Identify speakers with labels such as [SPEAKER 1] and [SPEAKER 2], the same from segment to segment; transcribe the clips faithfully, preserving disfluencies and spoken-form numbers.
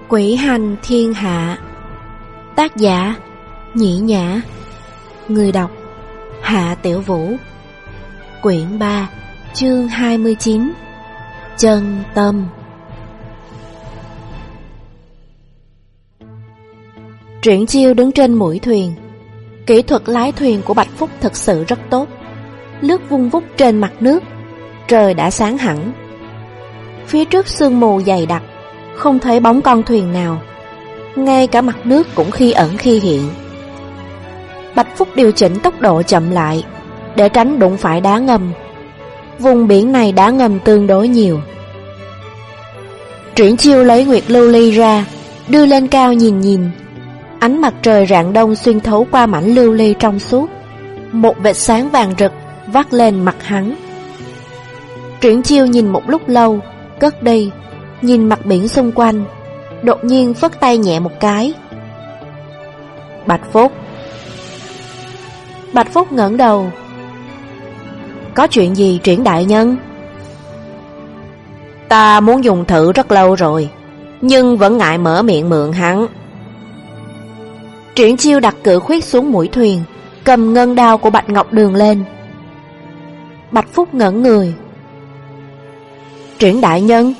[SPEAKER 1] Quỷ hành thiên hạ. Tác giả Nhĩ Nhã. Người đọc Hạ Tiểu Vũ. Quyển ba, chương hai mươi chín. Chân tâm. Triển Chiêu đứng trên mũi thuyền. Kỹ thuật lái thuyền của Bạch Phúc thực sự rất tốt. Lướt vung vút trên mặt nước. Trời đã sáng hẳn. Phía trước sương mù dày đặc, không thấy bóng con thuyền nào. Ngay cả mặt nước cũng khi ẩn khi hiện. Bạch Phúc điều chỉnh tốc độ chậm lại để tránh đụng phải đá ngầm. Vùng biển này đá ngầm tương đối nhiều. Triển Chiêu lấy Nguyệt Lưu Ly ra, đưa lên cao nhìn nhìn. Ánh mặt trời rạng đông xuyên thấu qua mảnh lưu ly trong suốt. Một vệt sáng vàng rực vắt lên mặt hắn. Triển Chiêu nhìn một lúc lâu, cất đi, nhìn mặt biển xung quanh, đột nhiên phất tay nhẹ một cái. Bạch Phúc. Bạch Phúc ngẩng đầu. Có chuyện gì Triển đại nhân? Ta muốn dùng thử rất lâu rồi, nhưng vẫn ngại mở miệng mượn hắn. Triển Chiêu đặt cự khuyết xuống mũi thuyền, cầm ngân đao của Bạch Ngọc Đường lên. Bạch Phúc ngẩn người. Triển đại nhân.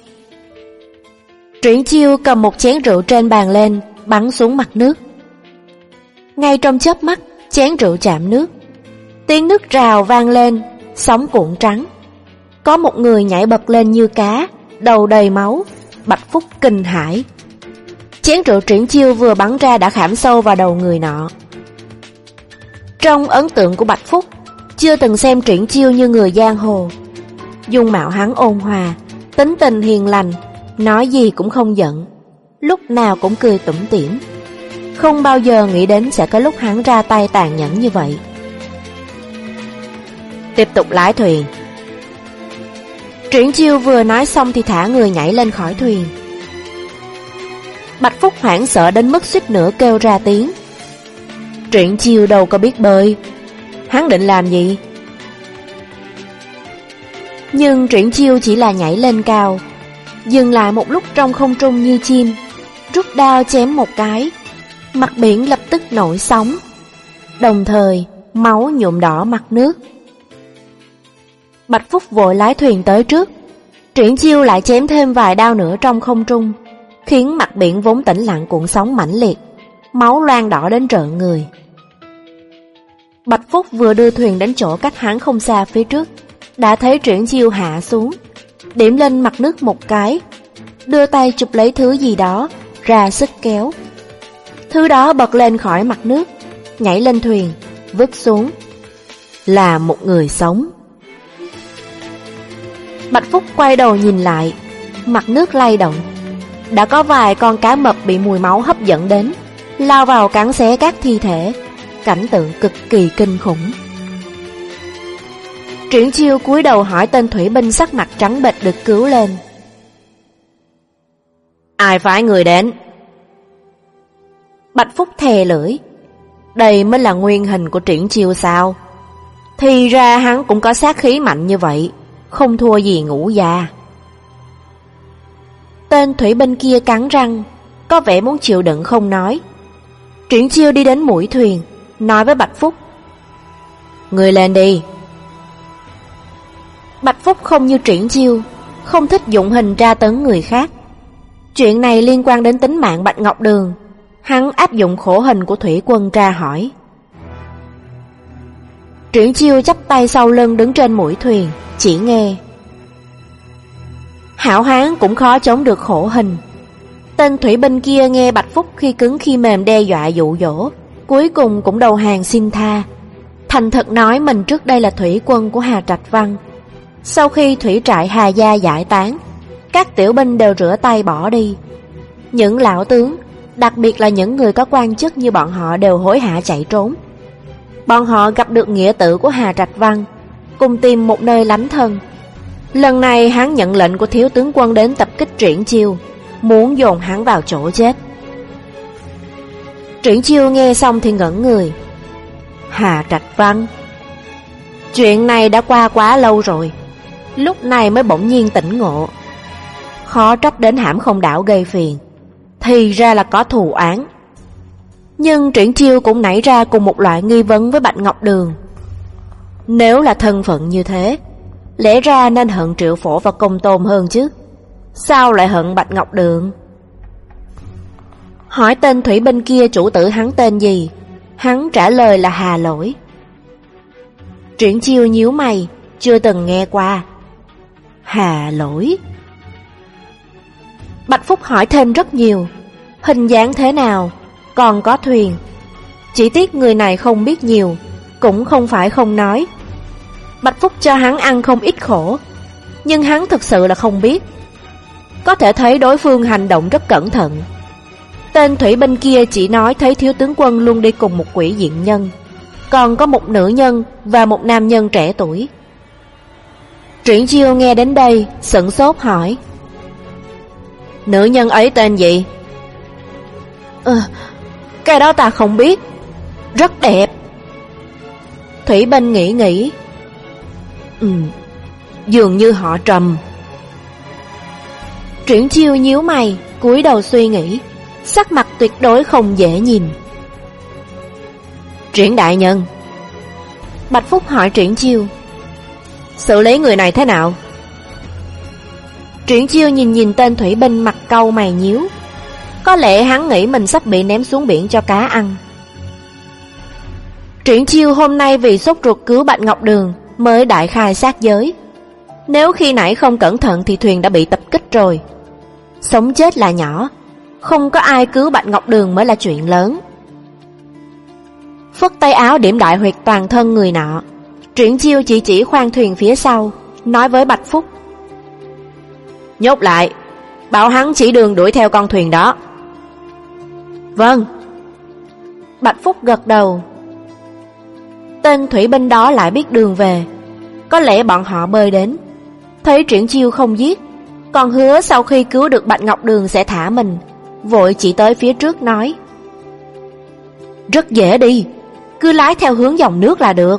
[SPEAKER 1] Triển Chiêu cầm một chén rượu trên bàn lên, bắn xuống mặt nước. Ngay trong chớp mắt, chén rượu chạm nước. Tiếng nước rào vang lên, sóng cuộn trắng. Có một người nhảy bật lên như cá, đầu đầy máu. Bạch Phúc kinh hãi. Chén rượu Triển Chiêu vừa bắn ra đã khảm sâu vào đầu người nọ. Trong ấn tượng của Bạch Phúc, chưa từng xem Triển Chiêu như người giang hồ. Dung mạo hắn ôn hòa, tính tình hiền lành, nói gì cũng không giận, lúc nào cũng cười tủm tỉm. Không bao giờ nghĩ đến sẽ có lúc hắn ra tay tàn nhẫn như vậy. Tiếp tục lái thuyền. Triển Chiêu vừa nói xong thì thả người nhảy lên khỏi thuyền. Bạch Phúc hoảng sợ đến mức suýt nữa kêu ra tiếng. Triển Chiêu đâu có biết bơi, hắn định làm gì? Nhưng Triển Chiêu chỉ là nhảy lên cao, dừng lại một lúc trong không trung như chim, rút đao chém một cái. Mặt biển lập tức nổi sóng, đồng thời máu nhuộm đỏ mặt nước. Bạch Phúc vội lái thuyền tới trước. Triển Chiêu lại chém thêm vài đao nữa trong không trung, khiến mặt biển vốn tĩnh lặng cuộn sóng mãnh liệt, máu loang đỏ đến rợn người. Bạch Phúc vừa đưa thuyền đến chỗ cách hắn không xa phía trước, đã thấy Triển Chiêu hạ xuống, điểm lên mặt nước một cái, đưa tay chụp lấy thứ gì đó, ra sức kéo. Thứ đó bật lên khỏi mặt nước, nhảy lên thuyền, vứt xuống. Là một người sống. Bạch Phúc quay đầu nhìn lại, mặt nước lay động. Đã có vài con cá mập bị mùi máu hấp dẫn đến, lao vào cắn xé các thi thể. Cảnh tượng cực kỳ kinh khủng. Triển Chiêu cúi đầu hỏi tên thủy binh sắc mặt trắng bệch được cứu lên. Ai phái người đến? Bạch Phúc thè lưỡi. Đây mới là nguyên hình của Triển Chiêu sao? Thì ra hắn cũng có sát khí mạnh như vậy, không thua gì Ngũ già. Tên thủy binh kia cắn răng, có vẻ muốn chịu đựng không nói. Triển Chiêu đi đến mũi thuyền, nói với Bạch Phúc. Người lên đi. Bạch Phúc không như Triển Chiêu, không thích dụng hình tra tấn người khác. Chuyện này liên quan đến tính mạng Bạch Ngọc Đường. Hắn áp dụng khổ hình của thủy quân tra hỏi. Triển Chiêu chắp tay sau lưng đứng trên mũi thuyền, chỉ nghe. Hảo hán cũng khó chống được khổ hình. Tên thủy binh kia nghe Bạch Phúc khi cứng khi mềm đe dọa dụ dỗ, cuối cùng cũng đầu hàng xin tha. Thành thật nói mình trước đây là thủy quân của Hà Trạch Văn. Sau khi thủy trại Hà Gia giải tán, các tiểu binh đều rửa tay bỏ đi. Những lão tướng, đặc biệt là những người có quan chức như bọn họ đều hối hả chạy trốn. Bọn họ gặp được nghĩa tử của Hà Trạch Văn, cùng tìm một nơi lánh thân. Lần này hắn nhận lệnh của thiếu tướng quân đến tập kích Triển Chiêu, muốn dồn hắn vào chỗ chết. Triển Chiêu nghe xong thì ngẩn người. Hà Trạch Văn? Chuyện này đã qua quá lâu rồi, lúc này mới bỗng nhiên tỉnh ngộ. Khó trách đến Hãm Không Đảo gây phiền. thì ra là có thù oán. Nhưng Triển Chiêu cũng nảy ra cùng một loại nghi vấn với Bạch Ngọc Đường. Nếu là thân phận như thế, lẽ ra nên hận Triệu Phổ và Công Tôn hơn chứ, sao lại hận Bạch Ngọc Đường? Hỏi tên thủy binh kia chủ tử hắn tên gì, hắn trả lời là Hà Lỗi. Triển Chiêu nhíu mày, chưa từng nghe qua. Hà Lỗi. Bạch Phúc hỏi thêm rất nhiều, hình dáng thế nào, còn có thuyền. Chỉ tiếc người này không biết nhiều, cũng không phải không nói. Bạch Phúc cho hắn ăn không ít khổ, nhưng hắn thực sự là không biết. Có thể thấy đối phương hành động rất cẩn thận. Tên thủy binh kia chỉ nói thấy thiếu tướng quân luôn đi cùng một quỷ diện nhân, còn có một nữ nhân và một nam nhân trẻ tuổi. Triển Chiêu nghe đến đây sửng sốt hỏi: Nữ nhân ấy tên gì? Ờ, cái đó ta không biết. Rất đẹp. Thủy binh nghĩ nghĩ. Ừ, dường như họ Trầm. Triển Chiêu nhíu mày, cúi đầu suy nghĩ, sắc mặt tuyệt đối không dễ nhìn. Triển đại nhân. Bạch Phúc hỏi Triển Chiêu: xử lý người này thế nào? Triển Chiêu nhìn nhìn tên thủy binh mặt cau mày nhíu. Có lẽ hắn nghĩ mình sắp bị ném xuống biển cho cá ăn. Triển Chiêu hôm nay vì sốt ruột cứu Bạch Ngọc Đường mới đại khai sát giới. Nếu khi nãy không cẩn thận thì thuyền đã bị tập kích rồi. Sống chết là nhỏ, không có ai cứu Bạch Ngọc Đường mới là chuyện lớn. Phất tay áo điểm đại huyệt toàn thân người nọ. Triển Chiêu chỉ chỉ khoang thuyền phía sau, nói với Bạch Phúc: nhốt lại, bảo hắn chỉ đường đuổi theo con thuyền đó. Vâng. Bạch Phúc gật đầu. Tên thủy binh đó lại biết đường về, có lẽ bọn họ bơi đến. Thấy Triển Chiêu không giết, còn hứa sau khi cứu được Bạch Ngọc Đường sẽ thả mình, vội chỉ tới phía trước nói: rất dễ đi, cứ lái theo hướng dòng nước là được.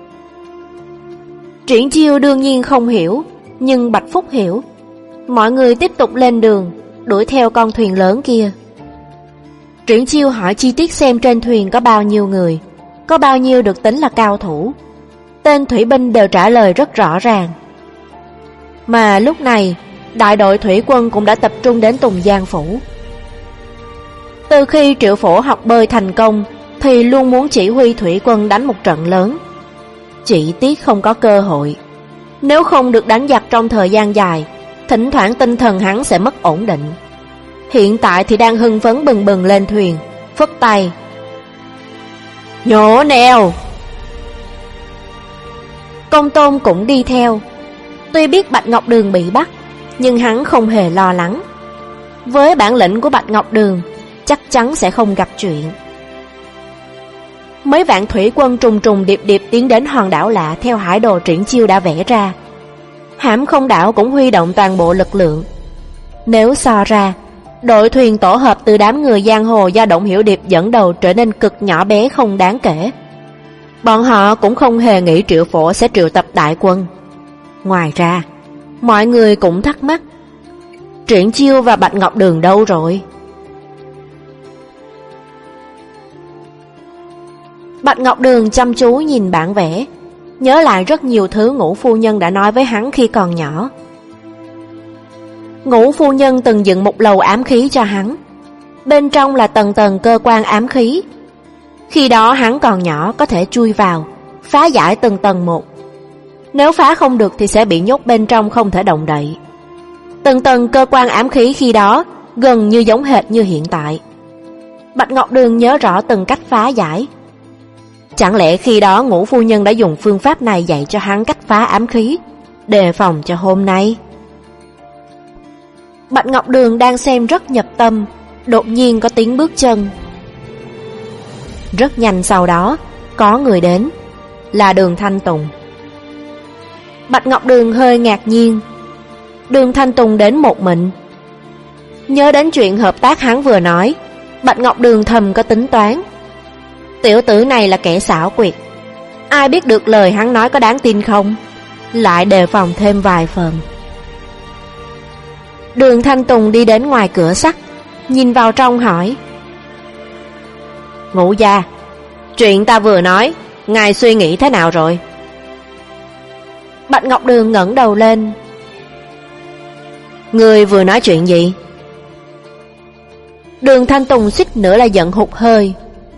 [SPEAKER 1] Triển Chiêu đương nhiên không hiểu, nhưng Bạch Phúc hiểu. Mọi người tiếp tục lên đường, đuổi theo con thuyền lớn kia. Triển Chiêu hỏi chi tiết xem trên thuyền có bao nhiêu người, có bao nhiêu được tính là cao thủ. Tên thủy binh đều trả lời rất rõ ràng. Mà lúc này, đại đội thủy quân cũng đã tập trung đến Tùng Giang Phủ. Từ khi Triệu Phổ học bơi thành công, thì luôn muốn chỉ huy thủy quân đánh một trận lớn. Chỉ tiếc không có cơ hội. Nếu không được đánh giặc trong thời gian dài, thỉnh thoảng tinh thần hắn sẽ mất ổn định. Hiện tại thì đang hưng phấn bừng bừng lên thuyền, phất tay: nhổ neo. Công Tôn cũng đi theo. Tuy biết Bạch Ngọc Đường bị bắt, nhưng hắn không hề lo lắng. Với bản lĩnh của Bạch Ngọc Đường, chắc chắn sẽ không gặp chuyện. Mấy vạn thủy quân trùng trùng điệp điệp tiến đến hòn đảo lạ theo hải đồ Triển Chiêu đã vẽ ra. Hãm Không đảo cũng huy động toàn bộ lực lượng. Nếu so ra, đội thuyền tổ hợp từ đám người giang hồ do Động Hiểu Điệp dẫn đầu trở nên cực nhỏ bé không đáng kể. Bọn họ cũng không hề nghĩ Triệu Phổ sẽ triệu tập đại quân. Ngoài ra, mọi người cũng thắc mắc, Triển Chiêu và Bạch Ngọc Đường đâu rồi? Bạch Ngọc Đường chăm chú nhìn bản vẽ, nhớ lại rất nhiều thứ Ngũ phu nhân đã nói với hắn khi còn nhỏ. Ngũ phu nhân từng dựng một lầu ám khí cho hắn, bên trong là tầng tầng cơ quan ám khí. Khi đó hắn còn nhỏ, có thể chui vào, phá giải từng tầng một. Nếu phá không được thì sẽ bị nhốt bên trong không thể động đậy. Từng tầng cơ quan ám khí khi đó gần như giống hệt như hiện tại. Bạch Ngọc Đường nhớ rõ từng cách phá giải. Chẳng lẽ khi đó Ngũ phu nhân đã dùng phương pháp này dạy cho hắn cách phá ám khí, đề phòng cho hôm nay? Bạch Ngọc Đường đang xem rất nhập tâm, đột nhiên có tiếng bước chân. Rất nhanh sau đó, có người đến, là Đường Thanh Tùng. Bạch Ngọc Đường hơi ngạc nhiên. Đường Thanh Tùng đến một mình. Nhớ đến chuyện hợp tác hắn vừa nói, Bạch Ngọc Đường thầm có tính toán. Tiểu tử này là kẻ xảo quyệt, ai biết được lời hắn nói có đáng tin không, lại đề phòng thêm vài phần. Đường Thanh Tùng đi đến ngoài cửa sắt, nhìn vào trong hỏi: Ngũ gia, chuyện ta vừa nói, ngài suy nghĩ thế nào rồi? Bạch Ngọc Đường ngẩng đầu lên: Ngươi vừa nói chuyện gì? Đường Thanh Tùng suýt nữa là giận hụt hơi.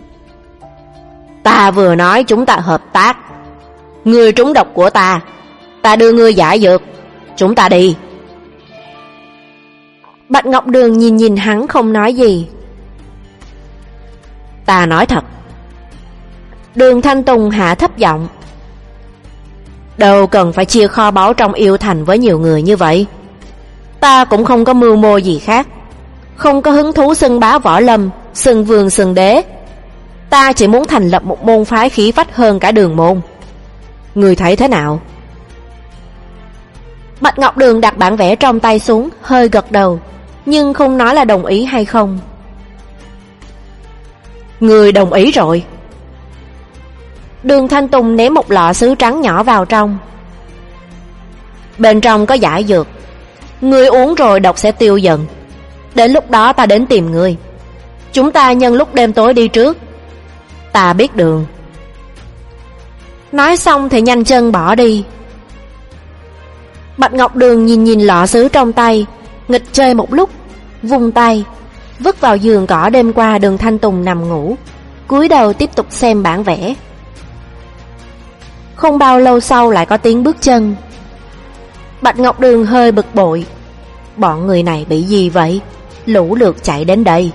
[SPEAKER 1] Ta vừa nói chúng ta hợp tác. Ngươi trúng độc của ta, ta đưa ngươi giải dược, chúng ta đi. Bạch Ngọc Đường nhìn nhìn hắn không nói gì. Ta nói thật. Đường Thanh Tùng hạ thấp giọng: Đâu cần phải chia kho báu trong yêu thành với nhiều người như vậy. Ta cũng không có mưu mô gì khác, không có hứng thú xưng bá võ lâm, xưng vương xưng đế. Ta chỉ muốn thành lập một môn phái khí phách hơn cả Đường môn. Người thấy thế nào? Bạch Ngọc Đường đặt bản vẽ trong tay xuống, hơi gật đầu, nhưng không nói là đồng ý hay không. Người đồng ý rồi. Đường Thanh Tùng ném một lọ sứ trắng nhỏ vào trong. Bên trong có giải dược, ngươi uống rồi độc sẽ tiêu dần. Đến lúc đó ta đến tìm ngươi. Chúng ta nhân lúc đêm tối đi trước. Ta biết đường. Nói xong thì nhanh chân bỏ đi. Bạch Ngọc Đường nhìn nhìn lọ sứ trong tay, nghịch chơi một lúc, vung tay vứt vào giường cỏ đêm qua Đường Thanh Tùng nằm ngủ, cúi đầu tiếp tục xem bản vẽ. Không bao lâu sau lại có tiếng bước chân. Bạch Ngọc Đường hơi bực bội. Bọn người này bị gì vậy? Lũ lượt chạy đến đây.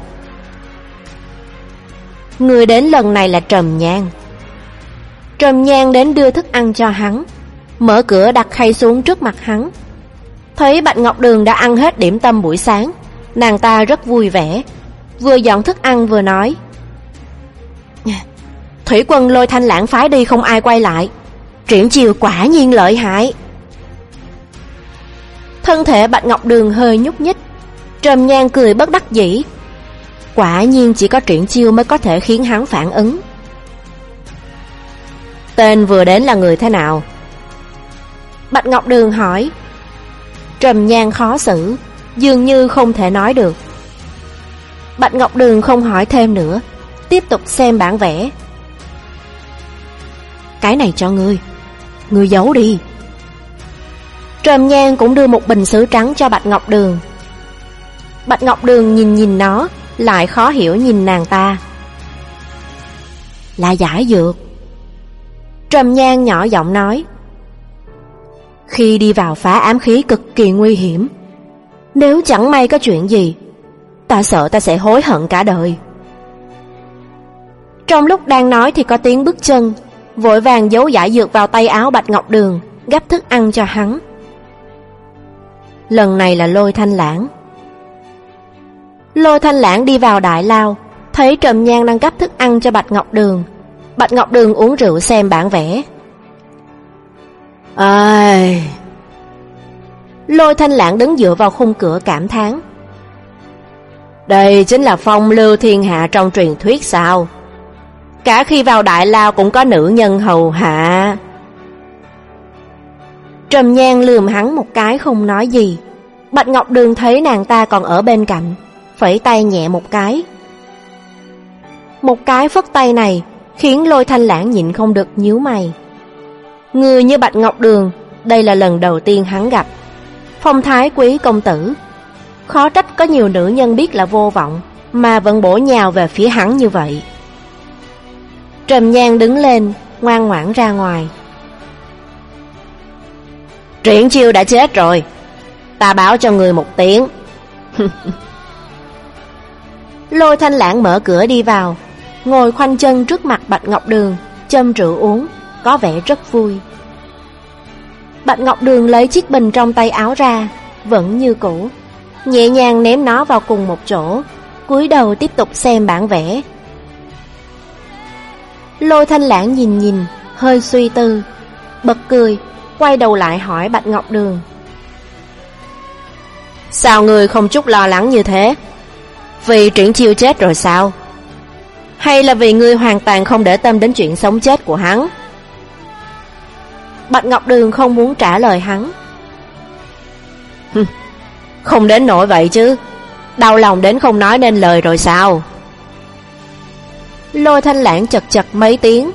[SPEAKER 1] Người đến lần này là Trầm Nhan. Trầm Nhan đến đưa thức ăn cho hắn, mở cửa đặt khay xuống trước mặt hắn. Thấy Bạch Ngọc Đường đã ăn hết điểm tâm buổi sáng, nàng ta rất vui vẻ, vừa dọn thức ăn vừa nói: Thủy quân Lôi Thanh Lãng phái đi không ai quay lại, Triển chiêu quả nhiên lợi hại. Thân thể Bạch Ngọc Đường hơi nhúc nhích. Trầm Nhan cười bất đắc dĩ. Quả nhiên chỉ có Triển chiêu mới có thể khiến hắn phản ứng. Tên vừa đến là người thế nào? Bạch Ngọc Đường hỏi. Trầm Nhan khó xử, dường như không thể nói được. Bạch Ngọc Đường không hỏi thêm nữa, tiếp tục xem bản vẽ. Cái này cho ngươi, ngươi giấu đi. Trầm Nhan cũng đưa một bình sứ trắng cho Bạch Ngọc Đường. Bạch Ngọc Đường nhìn nhìn nó, lại khó hiểu nhìn nàng ta. Là giải dược. Trầm Nhan nhỏ giọng nói. Khi đi vào phá ám khí cực kỳ nguy hiểm, nếu chẳng may có chuyện gì, ta sợ ta sẽ hối hận cả đời. Trong lúc đang nói thì có tiếng bước chân, vội vàng giấu giải dược vào tay áo Bạch Ngọc Đường, gắp thức ăn cho hắn. Lần này là Lôi Thanh Lãng. Lôi Thanh Lãng đi vào đại lao, thấy Trầm Nhan đang gắp thức ăn cho Bạch Ngọc Đường. Bạch Ngọc Đường uống rượu xem bản vẽ. Ây... Lôi Thanh Lãng đứng dựa vào khung cửa cảm thán. Đây chính là phong lưu thiên hạ trong truyền thuyết sao? Cả khi vào đại lao cũng có nữ nhân hầu hạ. Trầm Nhan lườm hắn một cái không nói gì. Bạch Ngọc Đường thấy nàng ta còn ở bên cạnh, phẩy tay nhẹ một cái. Một cái phất tay này khiến Lôi Thanh Lãng nhịn không được nhíu mày. Người như Bạch Ngọc Đường, đây là lần đầu tiên hắn gặp. Phong thái quý công tử, khó trách có nhiều nữ nhân biết là vô vọng mà vẫn bổ nhào về phía hắn như vậy. Trầm Nhan đứng lên, ngoan ngoãn ra ngoài. Triển chiêu đã chết rồi, ta báo cho người một tiếng. Lôi Thanh Lãng mở cửa đi vào, ngồi khoanh chân trước mặt Bạch Ngọc Đường, châm rượu uống, có vẻ rất vui. Bạch Ngọc Đường lấy chiếc bình trong tay áo ra, vẫn như cũ, nhẹ nhàng ném nó vào cùng một chỗ, cúi đầu tiếp tục xem bản vẽ. Lôi Thanh Lãng nhìn nhìn, hơi suy tư, bật cười, quay đầu lại hỏi Bạch Ngọc Đường. Sao người không chút lo lắng như thế? Vì Triển chiêu chết rồi sao? Hay là vì ngươi hoàn toàn không để tâm đến chuyện sống chết của hắn? Bạch Ngọc Đường không muốn trả lời hắn. Không đến nỗi vậy chứ. Đau lòng đến không nói nên lời rồi sao? Lôi Thanh Lãng chật chật mấy tiếng.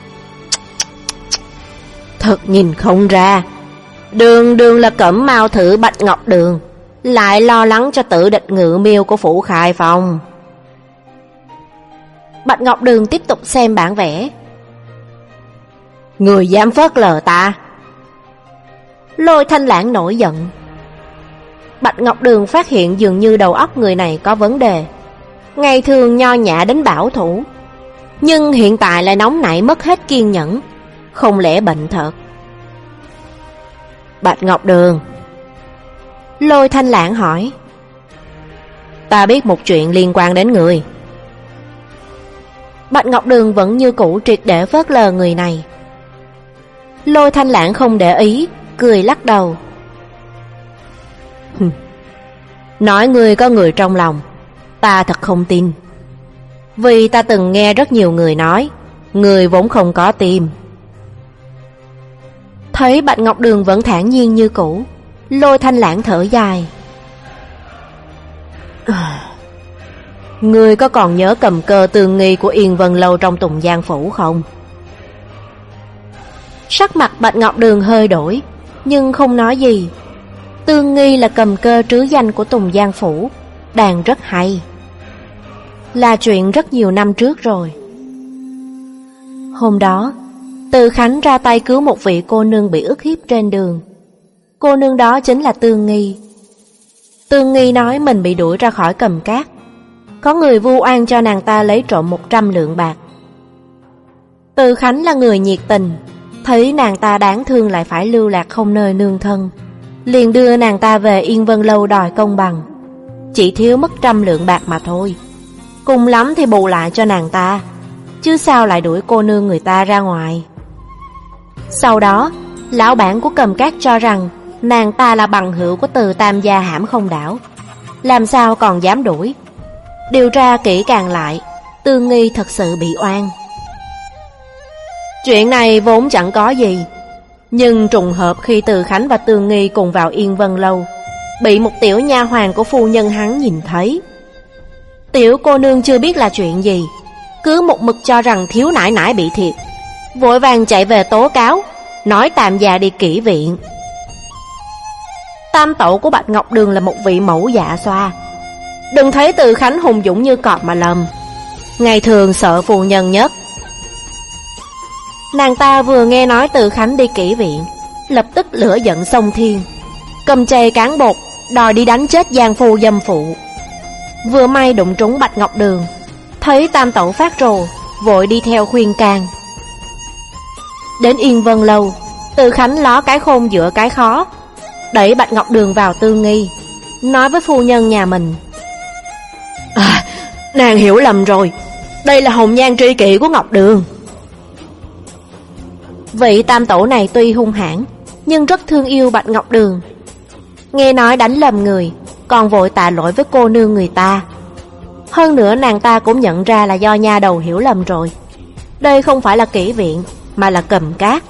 [SPEAKER 1] Thật nhìn không ra, đường đường là Cẩm Mao thử Bạch Ngọc Đường, lại lo lắng cho tự địch Ngự Miêu của phủ Khai Phong. Bạch Ngọc Đường tiếp tục xem bản vẽ. Người dám phớt lờ ta? Lôi Thanh Lãng nổi giận. Bạch Ngọc Đường phát hiện dường như đầu óc người này có vấn đề. Ngày thường nho nhã đến bảo thủ, nhưng hiện tại lại nóng nảy mất hết kiên nhẫn. Không lẽ bệnh thật? Bạch Ngọc Đường, Lôi Thanh Lãng hỏi. Ta biết một chuyện liên quan đến người. Bạch Ngọc Đường vẫn như cũ triệt để phớt lờ người này. Lôi Thanh Lãng không để ý, cười lắc đầu. Nói người có người trong lòng, ta thật không tin. Vì ta từng nghe rất nhiều người nói, người vốn không có tim. Thấy Bạch Ngọc Đường vẫn thản nhiên như cũ, Lôi Thanh Lãng thở dài. Người có còn nhớ cầm cơ Tương Nghi của Yên Vân Lâu trong Tùng Giang Phủ không? Sắc mặt Bạch Ngọc Đường hơi đổi, nhưng không nói gì. Tương Nghi là cầm cơ trứ danh của Tùng Giang Phủ, đàn rất hay. Là chuyện rất nhiều năm trước rồi. Hôm đó, Từ Khánh ra tay cứu một vị cô nương bị ức hiếp trên đường. Cô nương đó chính là Tương Nghi. Tương Nghi nói mình bị đuổi ra khỏi Cầm Cát. Có người vu oan cho nàng ta lấy trộm một trăm lượng bạc. Từ Khánh là người nhiệt tình, thấy nàng ta đáng thương lại phải lưu lạc không nơi nương thân, liền đưa nàng ta về Yên Vân Lâu đòi công bằng. Chỉ thiếu mất trăm lượng bạc mà thôi, cùng lắm thì bù lại cho nàng ta, chứ sao lại đuổi cô nương người ta ra ngoài. Sau đó, lão bản của Cầm Cát cho rằng nàng ta là bằng hữu của Từ Tam gia Hãm Không Đảo, làm sao còn dám đuổi. Điều tra kỹ càng lại, Tương Nghi thật sự bị oan. Chuyện này vốn chẳng có gì, nhưng trùng hợp khi Từ Khánh và Tương Nghi cùng vào Yên Vân Lâu, bị một tiểu nha hoàn của phu nhân hắn nhìn thấy. Tiểu cô nương chưa biết là chuyện gì, cứ một mực cho rằng thiếu nãi nãi bị thiệt, vội vàng chạy về tố cáo, nói Tam gia đi kỹ viện. Tam tẩu của Bạch Ngọc Đường là một vị mẫu dạ xoa, đừng thấy Từ Khánh hùng dũng như cọp mà lầm. Ngày thường sợ phu nhân nhất. Nàng ta vừa nghe nói Từ Khánh đi kỹ viện, lập tức lửa giận xông thiên, cầm chày cán bột đòi đi đánh chết giang phu dâm phụ. Vừa may đụng trúng Bạch Ngọc Đường, thấy tam tẩu phát rồ, vội đi theo khuyên can. Đến Yên Vân Lâu, Từ Khánh ló cái khôn giữa cái khó, đẩy Bạch Ngọc Đường vào Tương Nghi, nói với phu nhân nhà mình. À, nàng hiểu lầm rồi, đây là hồng nhan tri kỷ của Ngọc Đường. Vị tam tổ này tuy hung hãn, nhưng rất thương yêu Bạch Ngọc Đường. Nghe nói đánh lầm người, còn vội tạ lỗi với cô nương người ta. Hơn nữa nàng ta cũng nhận ra là do nha đầu hiểu lầm rồi. Đây không phải là kỹ viện, mà là Cầm Cát.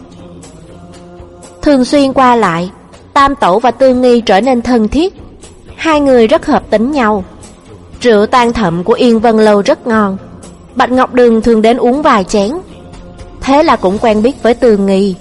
[SPEAKER 1] Thường xuyên qua lại, tam tổ và Tương Nghi trở nên thân thiết. Hai người rất hợp tính nhau. Rượu tan thậm của Yên Vân Lâu rất ngon, Bạch Ngọc Đường thường đến uống vài chén. Thế là cũng quen biết với Tương Nghi.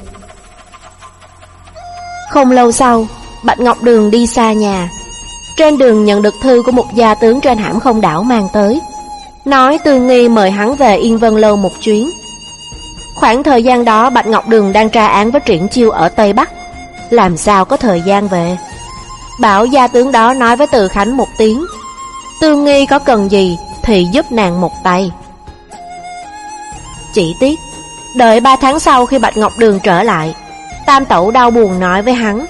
[SPEAKER 1] Không lâu sau, Bạch Ngọc Đường đi xa nhà. Trên đường nhận được thư của một gia tướng trên Hãm Không Đảo mang tới, nói Tương Nghi mời hắn về Yên Vân Lâu một chuyến. Khoảng thời gian đó Bạch Ngọc Đường đang tra án với Triển Chiêu ở Tây Bắc, làm sao có thời gian về. Bảo gia tướng đó nói với Từ Khánh một tiếng, Tương Nghi có cần gì thì giúp nàng một tay. Chỉ tiếc, đợi ba tháng sau khi Bạch Ngọc Đường trở lại, tam tẩu đau buồn nói với hắn.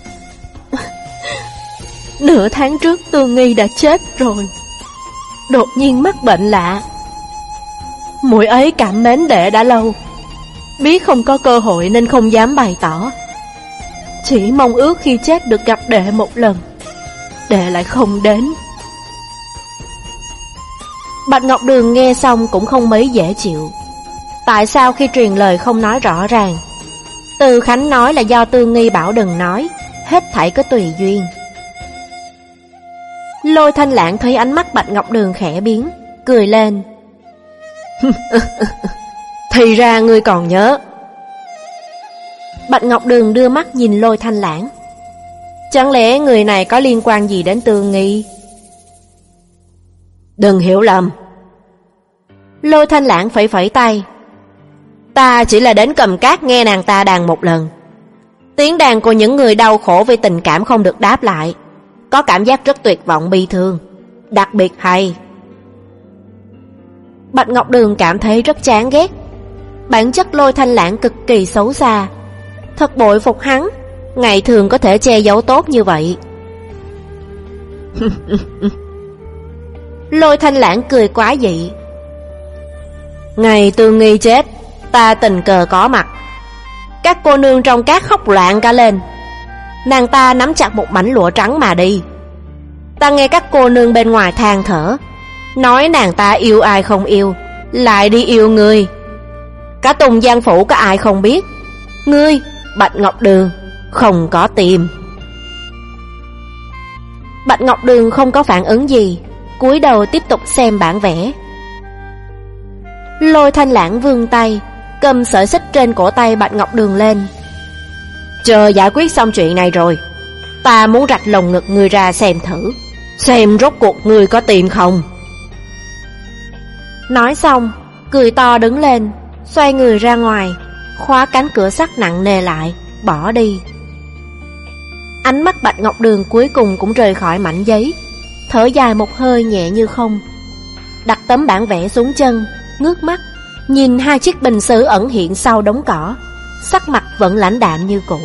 [SPEAKER 1] Nửa tháng trước Tương Nghi đã chết rồi, đột nhiên mắc bệnh lạ. Muội ấy cảm mến đệ đã lâu, biết không có cơ hội nên không dám bày tỏ, chỉ mong ước khi chết được gặp đệ một lần. Đệ lại không đến. Bạch Ngọc Đường nghe xong cũng không mấy dễ chịu. Tại sao khi truyền lời không nói rõ ràng? Từ Khánh nói là do Tương Nghi bảo đừng nói, hết thảy có tùy duyên. Lôi Thanh Lãng thấy ánh mắt Bạch Ngọc Đường khẽ biến, cười lên. Thì ra ngươi còn nhớ. Bạch Ngọc Đường đưa mắt nhìn Lôi Thanh Lãng. Chẳng lẽ người này có liên quan gì đến Tương Nghi? Đừng hiểu lầm. Lôi Thanh Lãng phẩy phẩy tay. Ta chỉ là đến cầm cát nghe nàng ta đàn một lần. Tiếng đàn của những người đau khổ vì tình cảm không được đáp lại, có cảm giác rất tuyệt vọng bi thương, đặc biệt hay. Bạch Ngọc Đường cảm thấy rất chán ghét. Bản chất Lôi Thanh Lãng cực kỳ xấu xa. Thật bội phục hắn, ngày thường có thể che giấu tốt như vậy. Lôi Thanh Lãng cười quá dị. Ngày Tương Nghi chết, ta tình cờ có mặt. Các cô nương trong cát khóc loạn cả lên. Nàng ta nắm chặt một mảnh lụa trắng mà đi. Ta nghe các cô nương bên ngoài than thở, nói nàng ta yêu ai không yêu, lại đi yêu ngươi. Cả Tùng Giang Phủ có ai không biết, ngươi, Bạch Ngọc Đường, không có tìm. Bạch Ngọc Đường không có phản ứng gì, cúi đầu tiếp tục xem bản vẽ. Lôi Thanh Lãng vươn tay, cầm sợi xích trên cổ tay Bạch Ngọc Đường lên. Chờ giải quyết xong chuyện này rồi, ta muốn rạch lồng ngực ngươi ra xem thử, xem rốt cuộc ngươi có tìm không. Nói xong, cười to đứng lên, xoay người ra ngoài, khóa cánh cửa sắt nặng nề lại, bỏ đi. Ánh mắt Bạch Ngọc Đường cuối cùng cũng rời khỏi mảnh giấy, thở dài một hơi nhẹ như không, đặt tấm bản vẽ xuống chân, ngước mắt nhìn hai chiếc bình sứ ẩn hiện sau đống cỏ, sắc mặt vẫn lãnh đạm như cũ.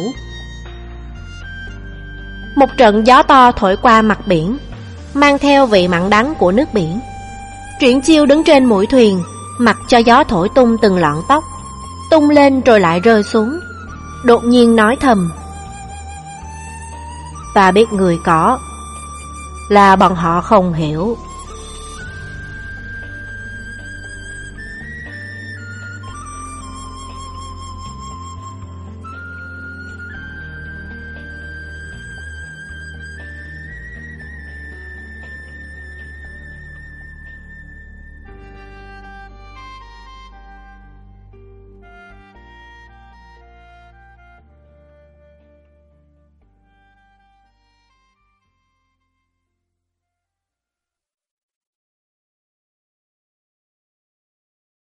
[SPEAKER 1] Một trận gió to thổi qua mặt biển, mang theo vị mặn đắng của nước biển. Triển Chiêu đứng trên mũi thuyền, mặc cho gió thổi tung từng lọn tóc, tung lên rồi lại rơi xuống. Đột nhiên nói thầm: Ta biết người có, là bọn họ không hiểu.